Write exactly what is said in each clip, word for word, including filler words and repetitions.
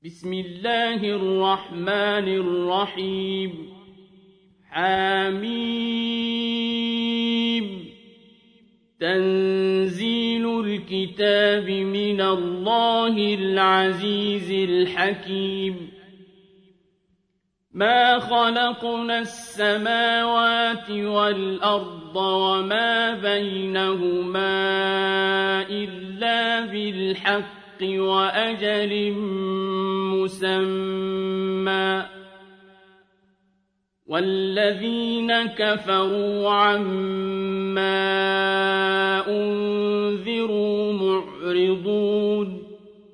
بسم الله الرحمن الرحيم حميم تنزيل الكتاب من الله العزيز الحكيم ما خلقنا السماوات والأرض وما بينهما إلا بالحق وأجل مسمى والذين كفروا عما أنذروا معرضون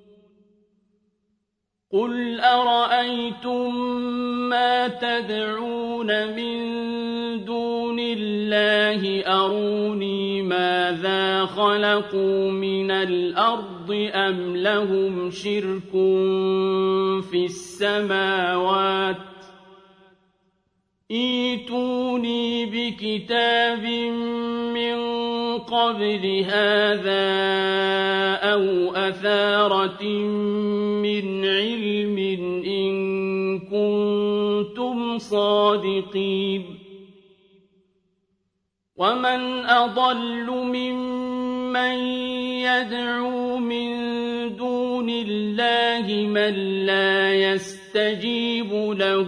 قل أرأيتم ما تدعون من دون الله أروني ماذا خلقوا من الأرض أم لهم شرك في السماوات ائتوني بكتاب من قبل هذا أو أثارة من علم إن كنتم صادقين ومن أضل ممن يدعو من دون الله من لا يستجيب له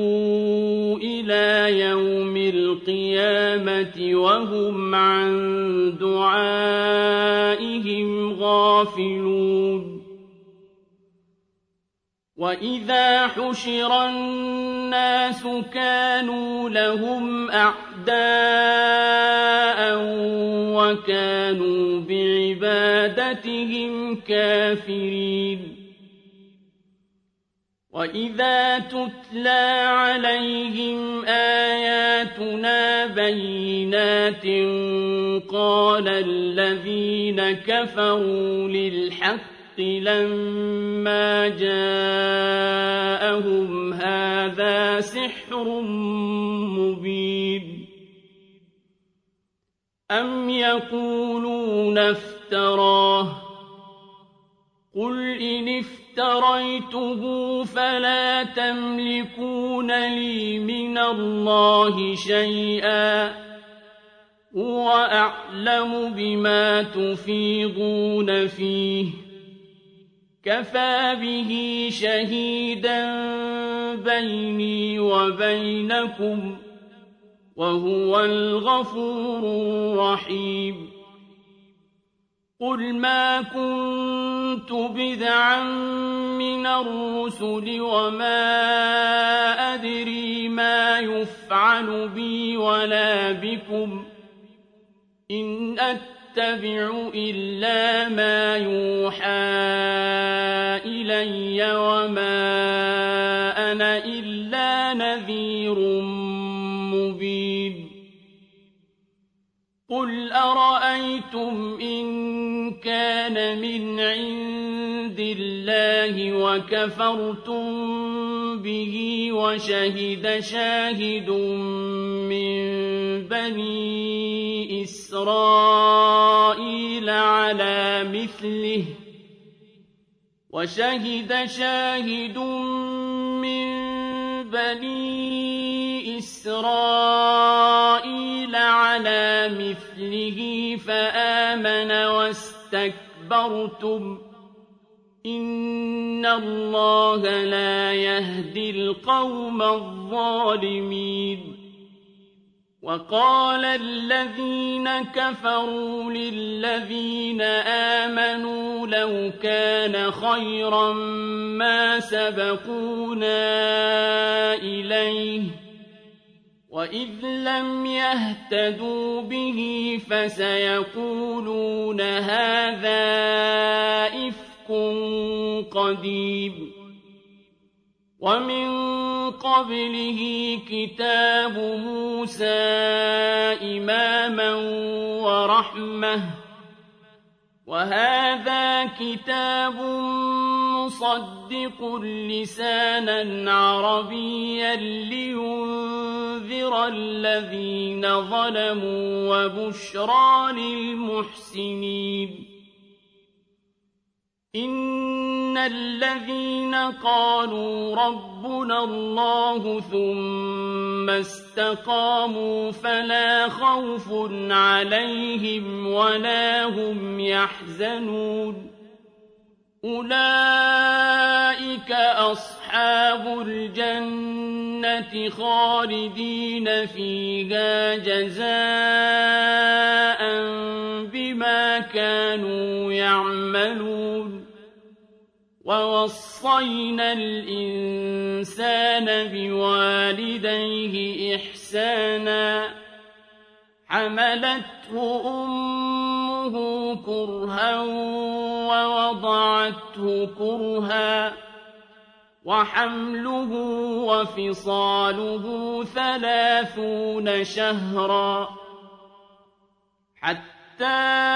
إلى يوم القيامة وهم عن دعائهم غافلون وإذا حشر الناس كانوا لهم أعداء وكانوا بعبادتهم كافرين وإذا تتلى عليهم آياتنا بينات قال الذين كفروا للحق لما جاءهم هذا سحر مبين أم يقولون افتراه قل إن افتريته فلا تملكون لي من الله شيئا هو أعلم بما تفيضون فيه كفى به شهيدا بيني وبينكم وهو الغفور الرحيم قل ما كنت بدعا من الرسل وما أدري ما يفعل بي ولا بكم إن أتبع إلا ما يوحى إلي وما أنا إلا نذير مبين قل أرأيتم إن كان من عند الله وكفرتم به وشهد شاهد من بني إسرائيل على مثله وشهد شاهد من بني إسرائيل على مثله فآمن واستكبرتم إن الله لا يهدي القوم الظالمين وقال الذين كفروا للذين آمنوا لو كان خيرا ما سبقونا إليه وإذ لم يهتدوا به فسيقولون هذا إفك قديم ومن قبله كتاب موسى إماما ورحمة وهذا كتاب مصدق لسانا عربيا لينذر الذين ظلموا, وبشرى للمحسنين. إن الذين قالوا ربنا الله ثم استقاموا فلا خوف عليهم ولا هم يحزنون أولئك أصحاب الجنة خالدين فيها جزاء بما كانوا يعملون ووصينا الإنسان بوالديه إحسانا حملته أمه كرها ووضعته كرها وحمله وفصاله ثلاثون شهرا حتى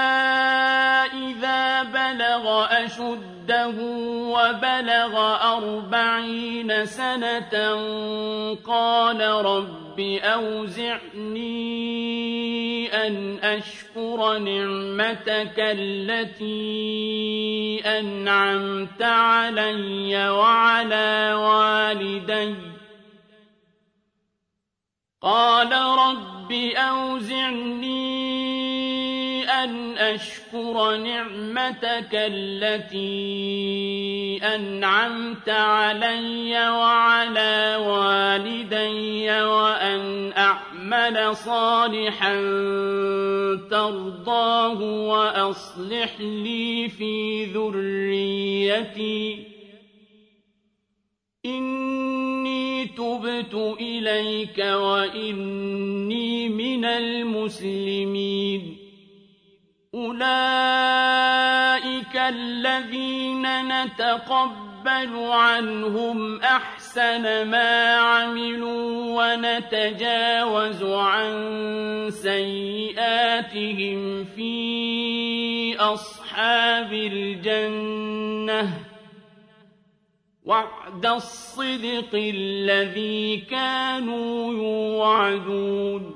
إذا بلغ أشده وبلغ أربعين سنة قال رب أوزعني أن أشكر نعمتك التي أنعمت علي وعلى والدي قال رب أوزعني أن أشكر نعمتك التي أنعمت علي وعلى والدي وأن أعمل صالحا ترضاه وأصلح لي في ذريتي إني تبت إليك وإني من المسلمين أولئك الذين نتقبل عنهم أحسن ما عملوا ونتجاوز عن سيئاتهم في أصحاب الجنة وعد الصدق الذي كانوا يوعدون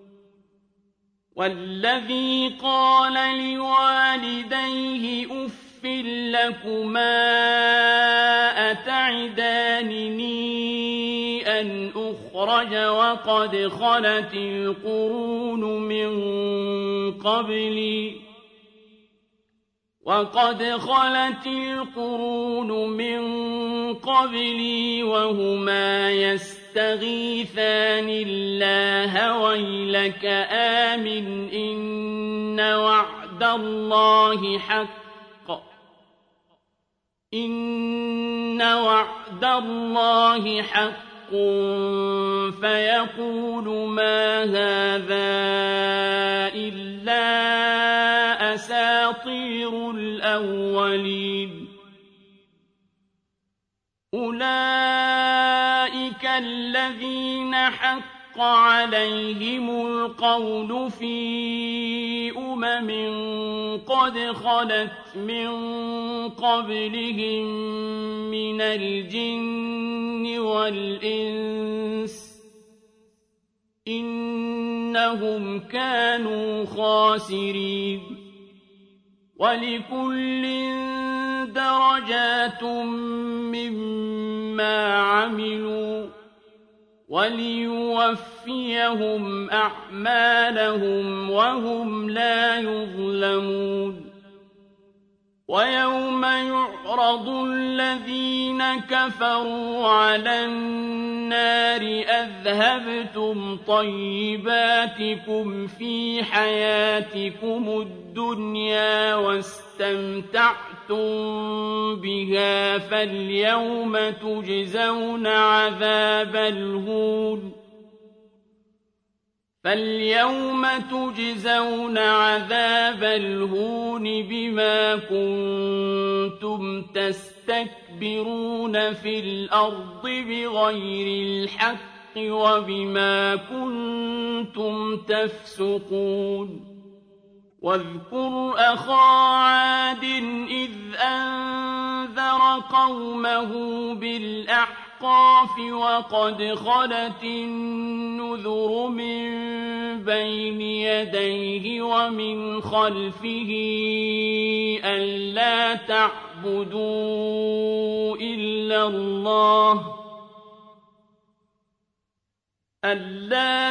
والذي قال لوالديه أف لكما أتعدانني أن أخرج وقد خلت القرون من قبلي وقد خلت القرون من قبلي وهما يستغيثان الله ويلك آمن إن وعد الله حق إن وعد الله حق فيقول ما هذا إلا أساطير الأولين أولئك الذين حق عليهم القول في أمم قد خلت من قبلهم من الجن والإنس إنهم كانوا خاسرين ولكل درجات مما عملوا وليوفيهم أعمالهم وهم لا يظلمون ويوم يعرض الذين كفروا على النار أذهبتم طيباتكم في حياتكم الدنيا واستمتعتم بها فاليوم تجزون عذاب الهون فاليوم تجزون عذاب الهون بما كنتم تستكبرون في الأرض بغير الحق وبما كنتم تفسقون واذكر أخا عاد إذ أنذر قومه بالأحقاف وقد خلت النذر من بين يديه ومن خلفه ألا تعبدوا تعبدوا إلا الله ألا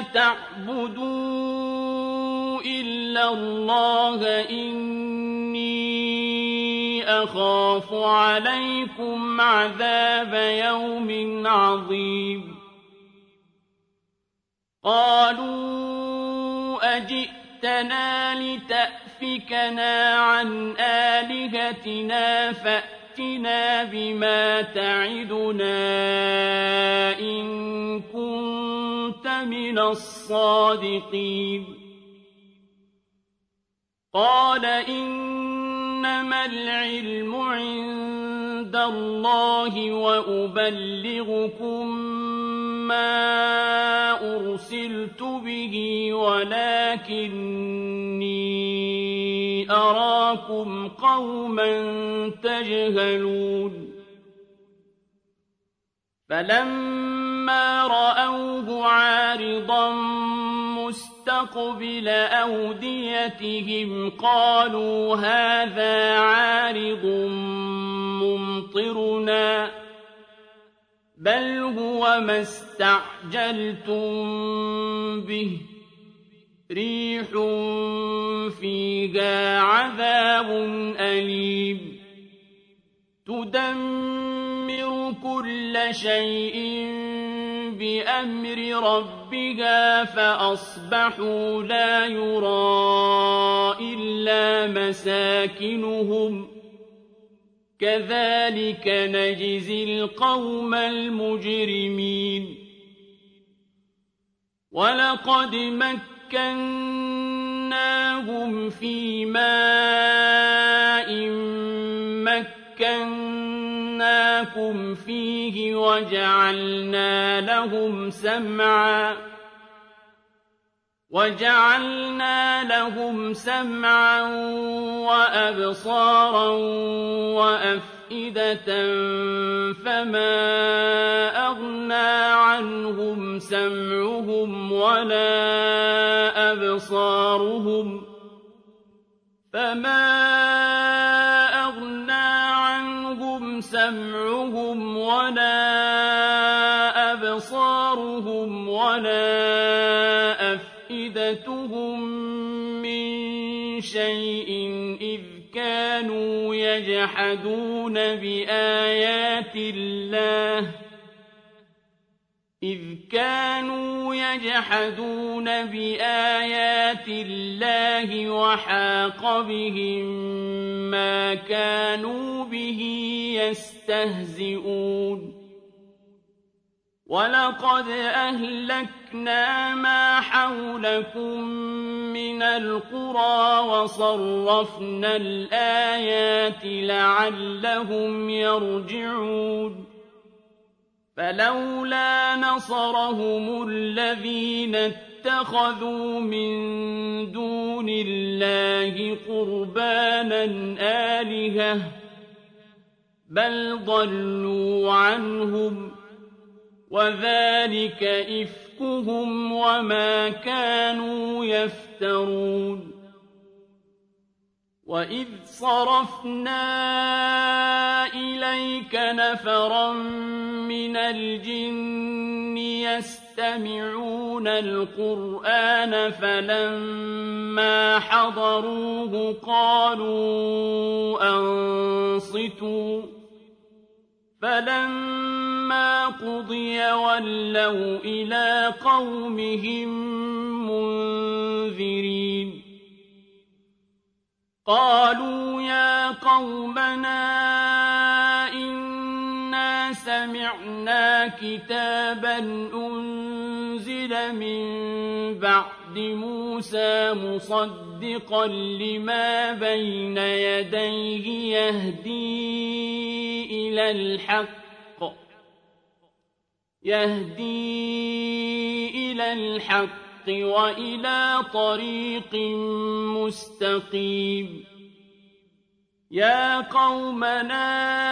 تعبدوا إلا الله إني أخاف عليكم عذاب يوم عظيم قالوا أجئتنا لتأفكنا عن آلهتنا فأتنا بما تعدنا إن كنت من الصادقين قال إنما العلم عند الله وأبلغكم ما أرسلت به ولكني أراكم قوما تجهلون فلما رأوه عارضا مستقبل أوديتهم قالوا هذا عارض ممطرنا بل هو ما استعجلتم به ريح فيها عذاب أليم تدمر كل شيء بأمر ربها فأصبحوا لا يرى إلا مساكنهم كذلك نجزي القوم المجرمين ولقد مكناهم في ماء مكناكم فيه وجعلنا لهم سمعا وجعلنا لهم سمعا وأبصارا وأفئدة فما أغنى عنهم سمعهم ولا أبصارهم فما أغنى عنهم سمعهم ولا أبصارهم ولا أفئدتهم من شيء إذ كانوا يجحدون بآيات الله إذ كانوا يجحدون بآيات الله وحاق بهم ما كانوا به يستهزئون ولقد أهلكنا ما حولكم من القرى وصرفنا الآيات لعلهم يرجعون فلولا نصرهم الذين اتخذوا من دون الله قربانا آلهة بل ضلوا عنهم وذلك إفكهم وما كانوا يفترون وإذ صرفنا إليك نفرا من الجن يستمعون القرآن فلما حضروه قالوا أنصتوا فلما قضي ولوا إلى قومهم منذرين قالوا يا قومنا إنا سمعنا كتابا أنزل من بعد موسى مصدقا لما بين يديه يهدي إلى الحق يهدي إلى الحق وإلى طريق مستقيم يا قومنا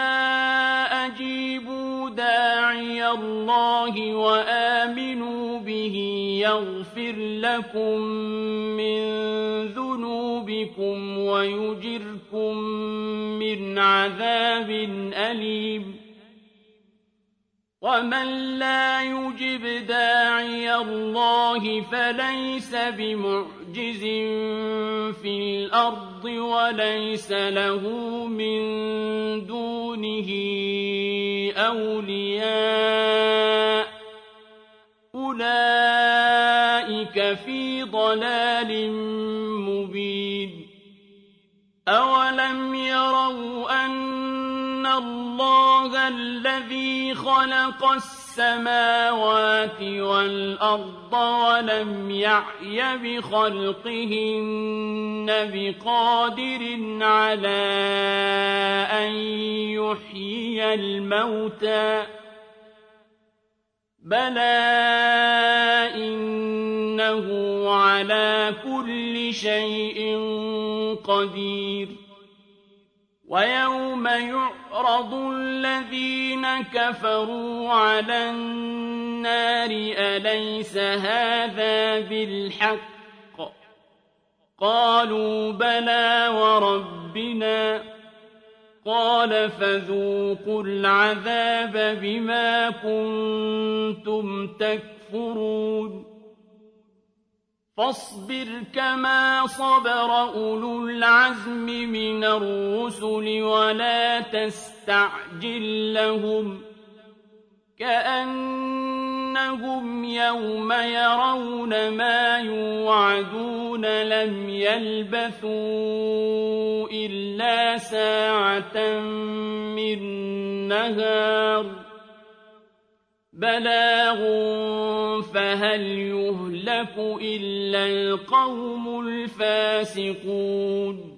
أجيبوا داعي الله وآمنوا به يغفر لكم من ذنوبكم ويجركم من عذاب أليم ومن لا يجب داعي الله فليس بمعجز في الأرض وليس له من دونه أولياء أولئك في ضلال مبين أولم يروا أن الله الذي خلق السماوات والأرض ولم يعي بخلقهن بقادر على أن يحيي الموتى بلى إنه على كل شيء قدير ويوم يعرض الذين كفروا على النار أليس هذا بالحق قالوا بلى وربنا قال فذوقوا العذاب بما كنتم تكفرون فاصبر كما صبر أولو العزم من الرسل ولا تستعجل لهم كأنهم يوم يرون ما يوعدون لم يلبثوا إلا ساعة من نهار بلاغ فهل يهلك إلا القوم الفاسقون